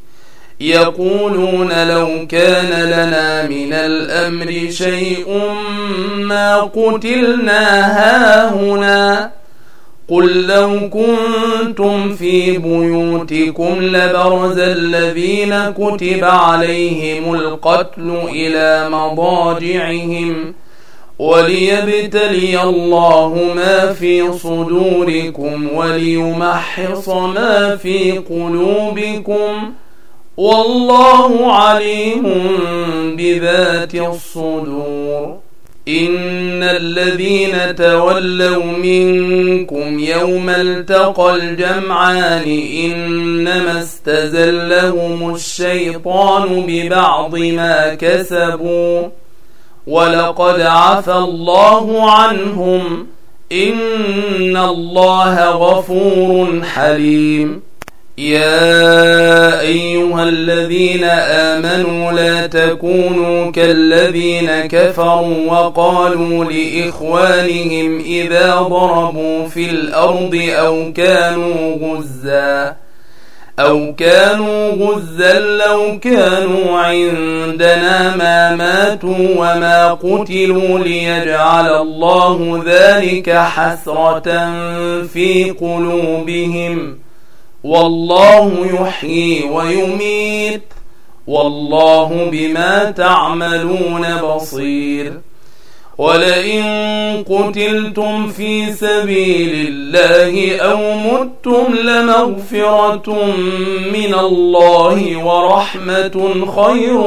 يقولون لو كان لنا من الأمر شيء ما قتلنا هاهنا قل لو كنتم في بيوتكم لبرز الذين كتب عليهم القتل إلى مضاجعهم وليبتلي الله ما في صدوركم وليمحص ما في قلوبكم والله عليم بذات الصدور إن الذين تولوا منكم يوم التقى الجمعان إنما استزلهم الشيطان ببعض ما كسبوا ولقد عفى الله عنهم إن الله غفور حليم يا أيها الذين آمنوا لا تكونوا كالذين كفروا وقالوا لإخوانهم إذا ضربوا في الأرض أو كانوا غزا أو كانوا غزا لو كانوا عندنا ما ماتوا وما قتلوا ليجعل الله ذلك حسرة في قلوبهم والله يحيي ويميت والله بما تعملون بصير ولئن قتلتم في سبيل الله أو متم لمغفرة من الله ورحمة خير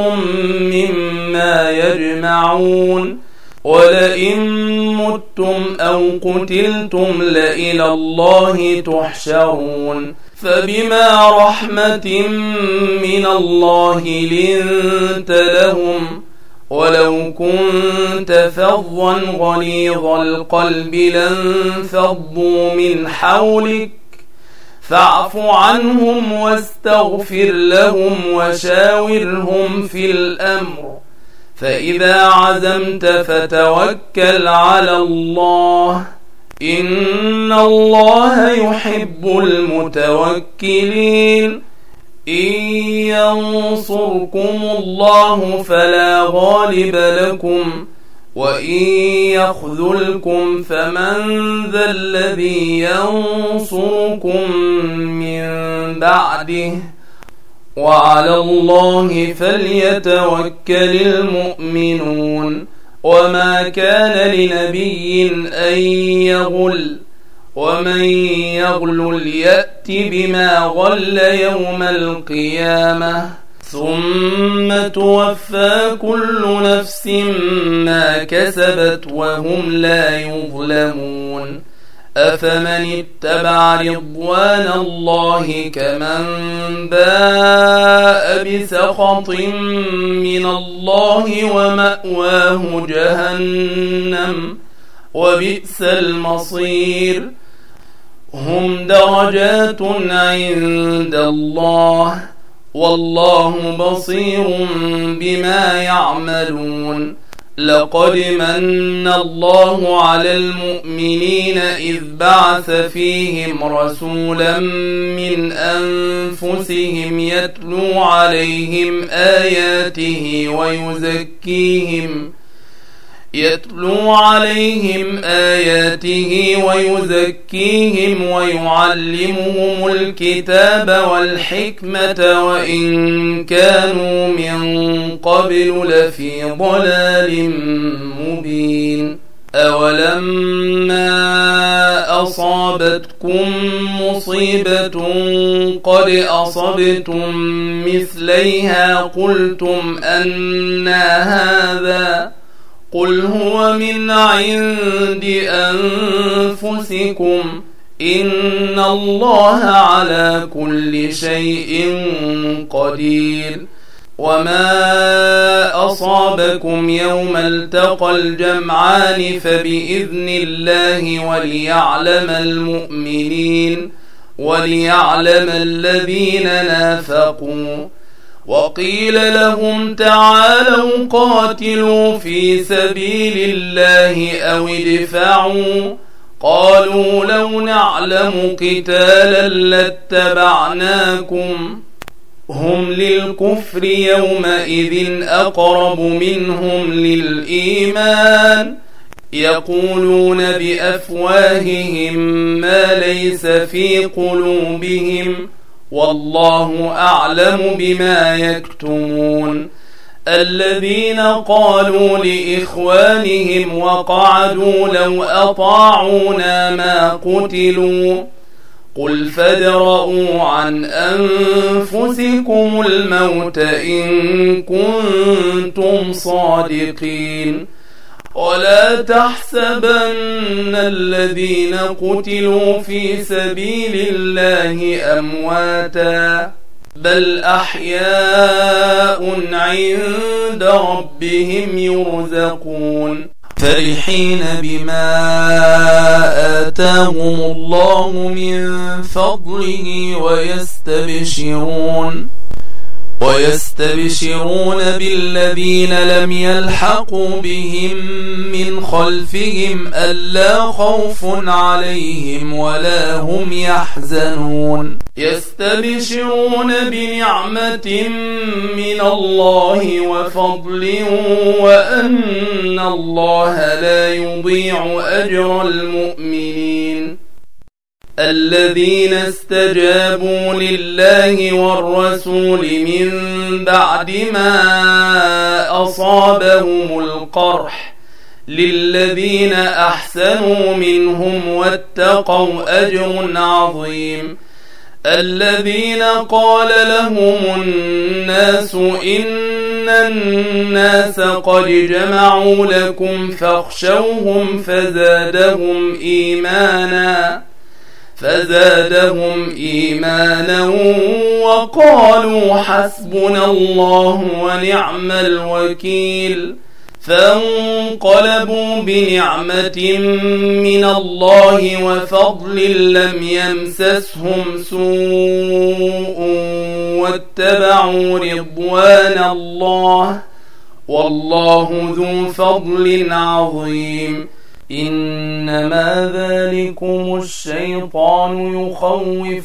مما يجمعون ولئن متم أو قتلتم لإلى الله تحشرون فبما رحمة من الله لنت لهم ولو كنت فظا غليظ القلب لانفضوا من حولك فاعف عنهم واستغفر لهم وشاورهم في الأمر فإذا عزمت فتوكل على الله إن الله يحب المتوكلين إن ينصركم الله فلا غالب لكم وإن يخذلكم فمن ذا الذي ينصركم من بعده وعلى الله فليتوكل المؤمنون وما كان لنبي أن يغل ومن يغل يأت بما غل يوم القيامة ثم توفى كل نفس ما كسبت وهم لا يظلمون أفمن اتبع رضوان الله كمن باء بسخط من الله ومأواه جهنم وبئس المصير هم درجات عند الله والله بصير بما يعملون لقد من الله على المؤمنين إذ بعث فيهم رسولا من أنفسهم يتلو عليهم آياته ويزكيهم يتلو عليهم آياته ويزكيهم ويعلمهم الكتاب والحكمة وإن كانوا من قبل لفي ضلال مبين أولما أصابتكم مصيبة قد أصبتم مثليها قلتم أنى هذا قل هو من عند أنفسكم إن الله على كل شيء قدير. وما أصابكم يوم التقى الجمعان فبإذن الله وليعلم المؤمنين وليعلم الذين نافقوا. وقيل لهم تعالوا قاتلوا في سبيل الله أو ادفعوا قالوا لو نعلم قتالا لاتبعناكم هم للكفر يومئذ أقرب منهم للإيمان يقولون بأفواههم ما ليس في قلوبهم والله أعلم بما يكتمون. الذين قالوا لإخوانهم وقعدوا لو أطاعونا ما قتلوا قل فادرءوا عن أنفسكم الموت إن كنتم صادقين. ولا تحسبن الذين قتلوا في سبيل الله أمواتا بل أحياء عند ربهم يرزقون فرحين بما آتاهم الله من فضله ويستبشرون ويستبشرون بالذين لم يلحقوا بهم من خلفهم ألا خوف عليهم ولا هم يحزنون يستبشرون بنعمة من الله وفضل وأن الله لا يضيع أجر المؤمنين. الذين استجابوا لله والرسول من بعد ما أصابهم القرح للذين أحسنوا منهم واتقوا أجر عظيم. الذين قال لهم الناس إن الناس قد جمعوا لكم فاخشوهم فزادهم إيمانا فزادهم إيمانا وقالوا حسبنا الله ونعم الوكيل. فانقلبوا بنعمة من الله وفضل لم يمسسهم سوء واتبعوا رضوان الله والله ذو فضل عظيم. إنما ذلكم الشيطان يخوف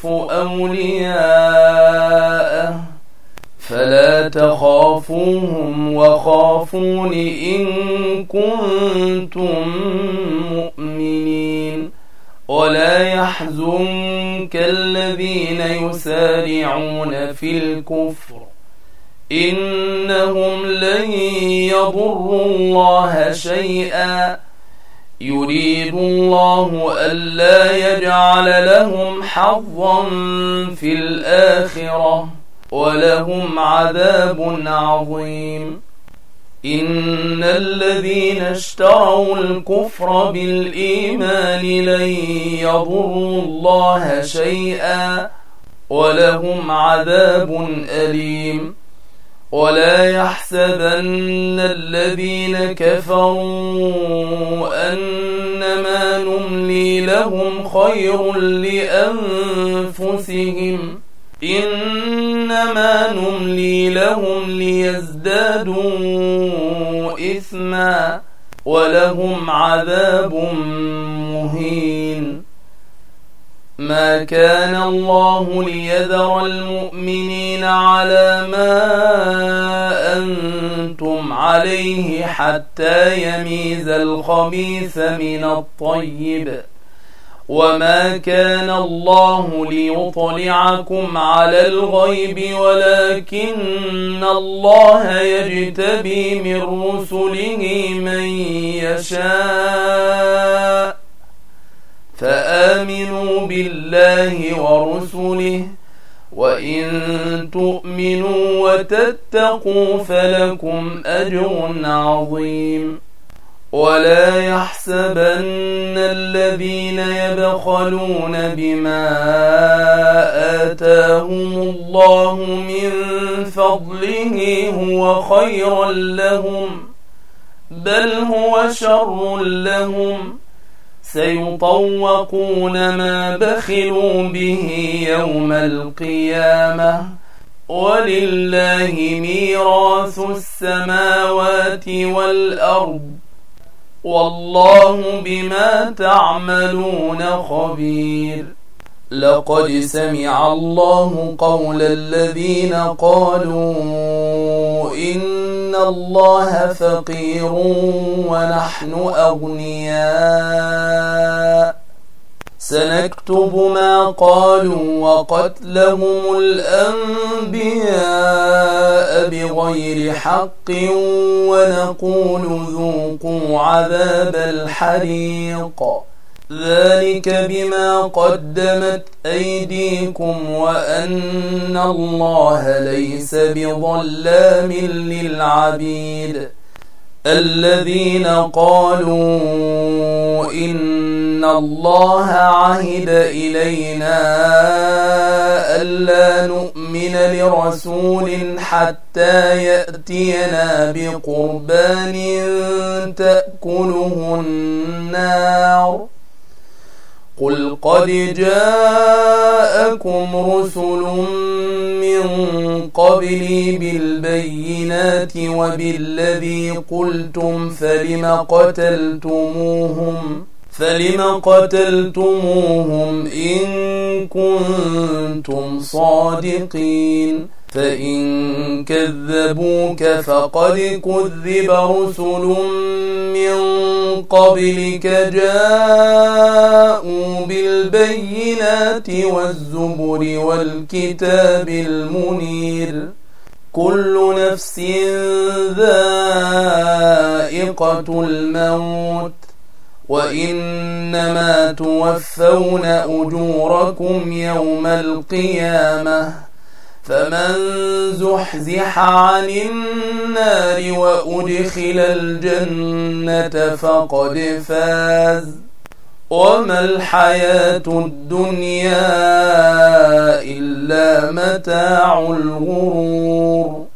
أولياءه فلا تخافوهم وخافون إن كنتم مؤمنين. ولا يحزنك الذين يسارعون في الكفر إنهم لن يضروا الله شيئا يريد الله ألا يجعل لهم حظا في الآخرة ولهم عذاب عظيم. إن الذين اشتروا الكفر بالإيمان لن يضروا الله شيئا ولهم عذاب أليم. ولا يحسبن الذين كفروا أنما نملي لهم خير لأنفسهم إنما نملي لهم ليزدادوا إثما ولهم عذاب مهين. ما كان الله ليذر المؤمنين على ما أنتم عليه حتى يميز الخبيث من الطيب وما كان الله ليطلعكم على الغيب ولكن الله يجتبي من رسله من يشاء فآمنوا بالله ورسله وإن تؤمنوا وتتقوا فلكم أجر عظيم. ولا يحسبن الذين يبخلون بما آتاهم الله من فضله هو خيرا لهم، بل هو شر لهم، سيطوقون ما بخلوا به يوم القيامة، ولله ميراث السماوات والأرض، والله بما تعملون خبير. لقد سمع الله قول الذين قالوا إن الله فقير ونحن أغنياء، سنكتب ما قالوا وقتلهم الأنبياء بغير حق، ونقول ذوقوا عذاب الحريق، ذلك بما قدمت أيديكم وأن الله ليس بظلام للعبيد. الذين قالوا إن الله عهد إلينا ألا نؤمن لرسول حتى يأتينا بقربان تأكله النار، قل قد جاءكم رسل من قبلي بالبينات وبالذي قلتم فلم قتلتموهم فلم قتلتموهم إن كنتم صادقين، فإن كذبوك فقد كذب رسل من قبلك جاءوا بالبينات والزبر والكتاب المنير، كل نفس ذائقة الموت، وإنما توفون أجوركم يوم القيامة، فمن زحزح عن النار وأدخل الجنة فقد فاز، وما الحياة الدنيا إلا متاع الغرور.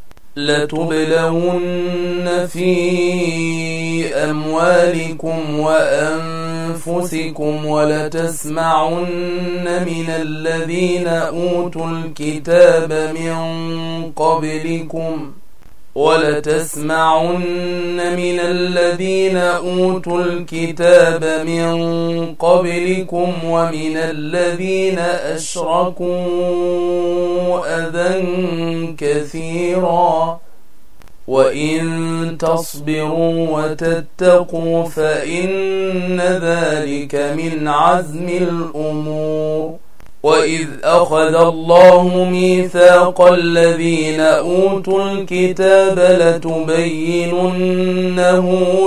لتبلون في أموالكم وأنفسكم ولتسمعن من الذين أوتوا الكتاب من قبلكم ولتسمعن من الذين أوتوا الكتاب من قبلكم ومن الذين أشركوا أذى كثيرا، وإن تصبروا وتتقوا فإن ذلك من عزم الأمور. وإذ أخذ الله ميثاق الذين أوتوا الكتاب لتبيننه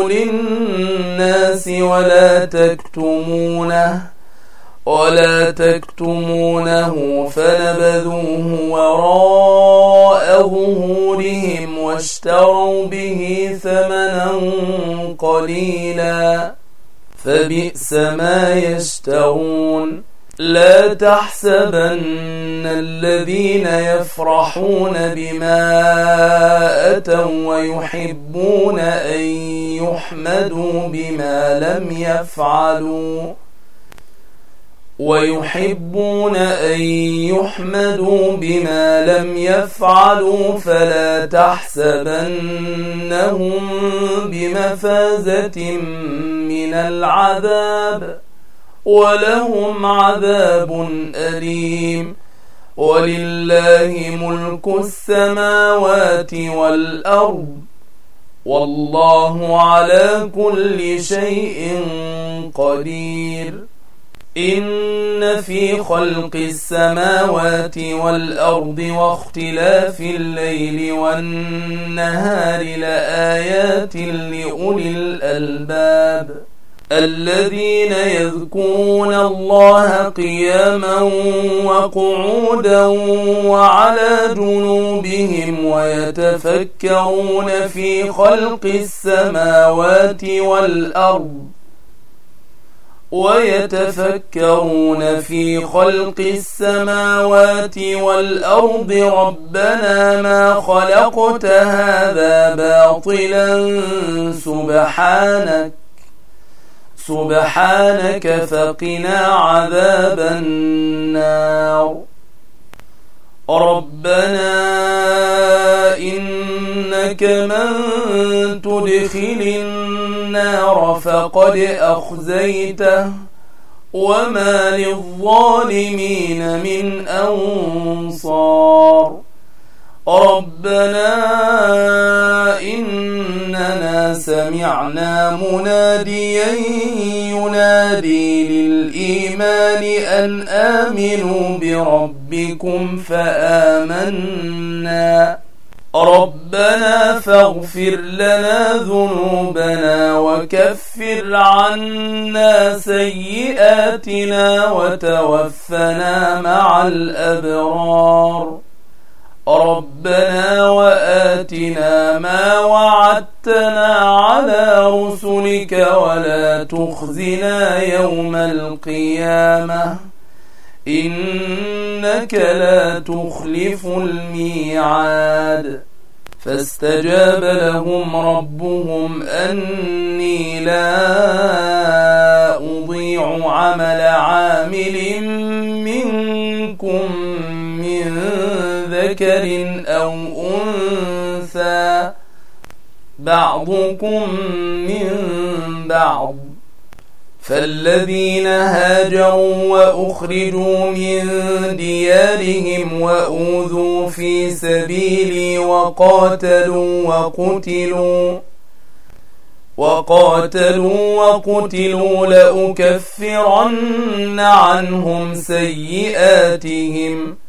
للناس ولا تكتمونه ولا تكتمونه فنبذوه وراء ظهورهم واشتروا به ثمنا قليلا فبئس ما يشترون. لا تحسبن الذين يفرحون بما أتوا ويحبون أن يحمدوا بما لم يفعلوا ويحبون أن يحمدوا بما لم يفعلوا فلا تحسبنهم بمفازة من العذاب، ولهم عذاب أليم. ولله ملك السماوات والأرض، والله على كل شيء قدير. إن في خلق السماوات والأرض واختلاف الليل والنهار لآيات لأولي الألباب. الذين يذكرون الله قياما وقعودا وعلى جنوبهم ويتفكرون في خلق السماوات والأرض ويتفكرون في خلق السماوات والأرض ربنا ما خلقت هذا باطلا سبحانك سبحانك فقنا عذاب النار ربنا إنك من تدخل النار فقد أخزيته وما للظالمين من أنصار ربنا إننا سمعنا مناديا ينادي للإيمان أن آمنوا بربكم فآمنا ربنا فاغفر لنا ذنوبنا وكفر عنا سيئاتنا وتوفنا مع الأبرار ربنا وآتنا ما وعدتنا على رسلك ولا تخزنا يوم القيامة إنك لا تخلف الميعاد فاستجاب لهم ربهم أني لا أضيع عمل عامل منكم من ذكر أو أنثى بعضكم من بعض فالذين هاجروا وأخرجوا من ديارهم وأوذوا في سبيلي وقاتلوا وقتلوا وقاتلوا وقتلوا لأكفرن عنهم سيئاتهم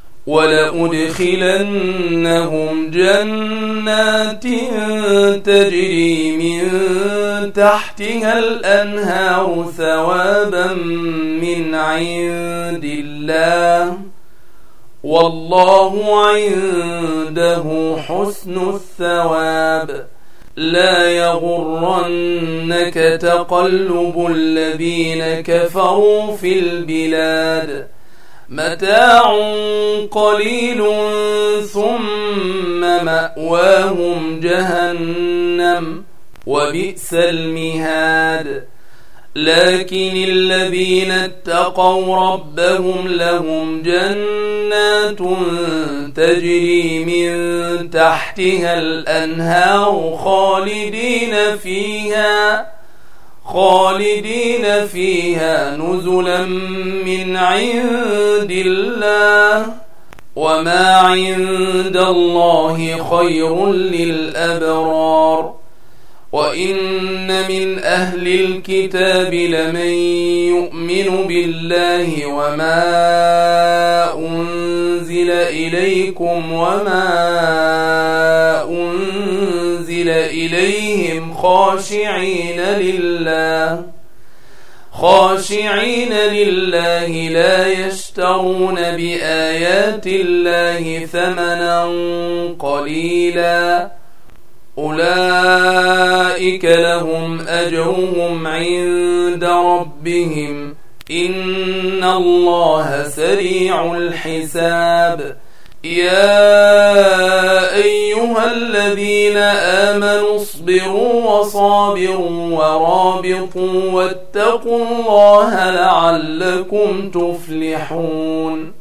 ولأدخلنهم جنات تجري من تحتها الأنهار ثوابا من عند الله والله عنده حسن الثواب لا يغرنك تقلب الذين كفروا في البلاد متاع قليل ثم مأواهم جهنم وبئس المهاد لكن الذين اتقوا ربهم لهم جنات تجري من تحتها الأنهار خالدين فيها خالدين فيها نزلا من عند الله وما عند الله خير للأبرار وإن من أهل الكتاب لمن يؤمن بالله وما أنزل إليكم وما أنزل إليهم خاشعين لله خاشعين لله لا يشترون بآيات الله ثمنا قليلا أولئك لهم أجرهم عند ربهم إن الله سريع الحساب يا أيها الذين آمنوا اصبروا وصابروا ورابطوا واتقوا الله لعلكم تفلحون